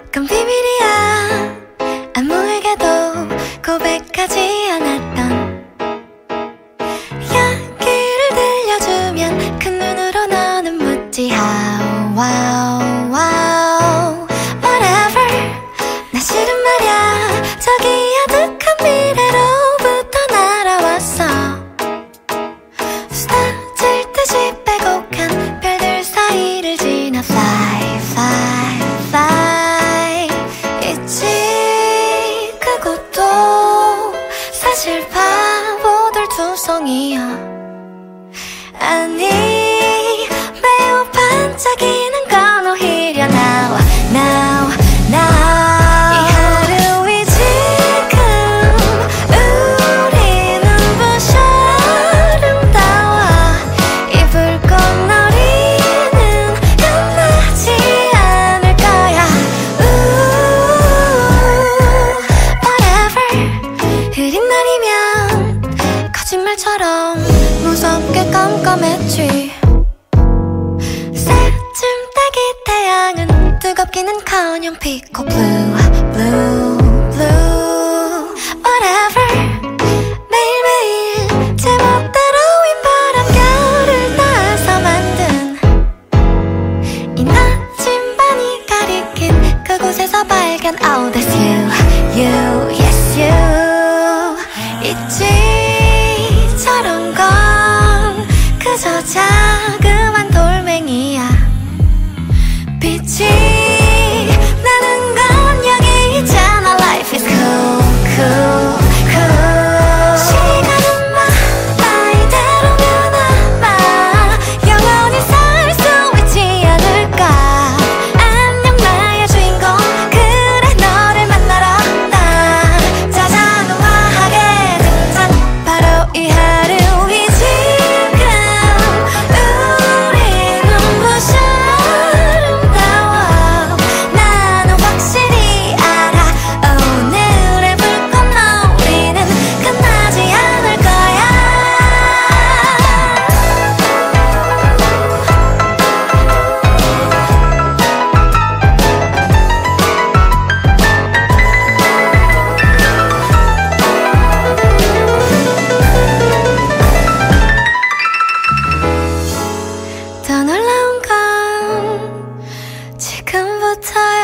그건 비밀이야. 아무에게도 고백하지 않았던 이야기를 들려주면 큰 눈으로 너는 묻지 how wow wow whatever. 나 실은 말야 저기 아득한 미래로부터 날아왔어. 쏟아질 듯이 빼곡한 별들 사이를 지나 fly fly fly. 있지 그곳도 사실 바보들 투성이야. 아니 매우 반짝이는 건 오히려 나와 now now. 이 하루이 지금 우리 눈부셔 아름다워. 이 불꽃놀이는 끝나지 않을 거야. whatever. 흐린 날이면 거짓말처럼 무섭게 깜깜했지. 새쯤 따기 태양은 뜨겁기는커녕 피코 blue blue blue whatever. 매일매일 제멋대로 흰바람결을 따서 만든 이 나침반이 가리킨 그곳에서 발견 oh that's you yes you. 있지 저런 건 그저 자그만 돌멩이야. 빛이 나는 건 여기 있잖아. Life is cool cool cool. 시간은 막 이대로 변함아. 영원히 살 수 있지 않을까. 안녕 나의 주인공 그래 너를 만나러 난 자자우하게 등장. 바로 이 하루이 지금 우리 눈부셔 아름다워. 나는 확실히 알아. 오늘의 불꽃놀이는 끝나지 않을 거야. 더 놀라운 건 지금부터야.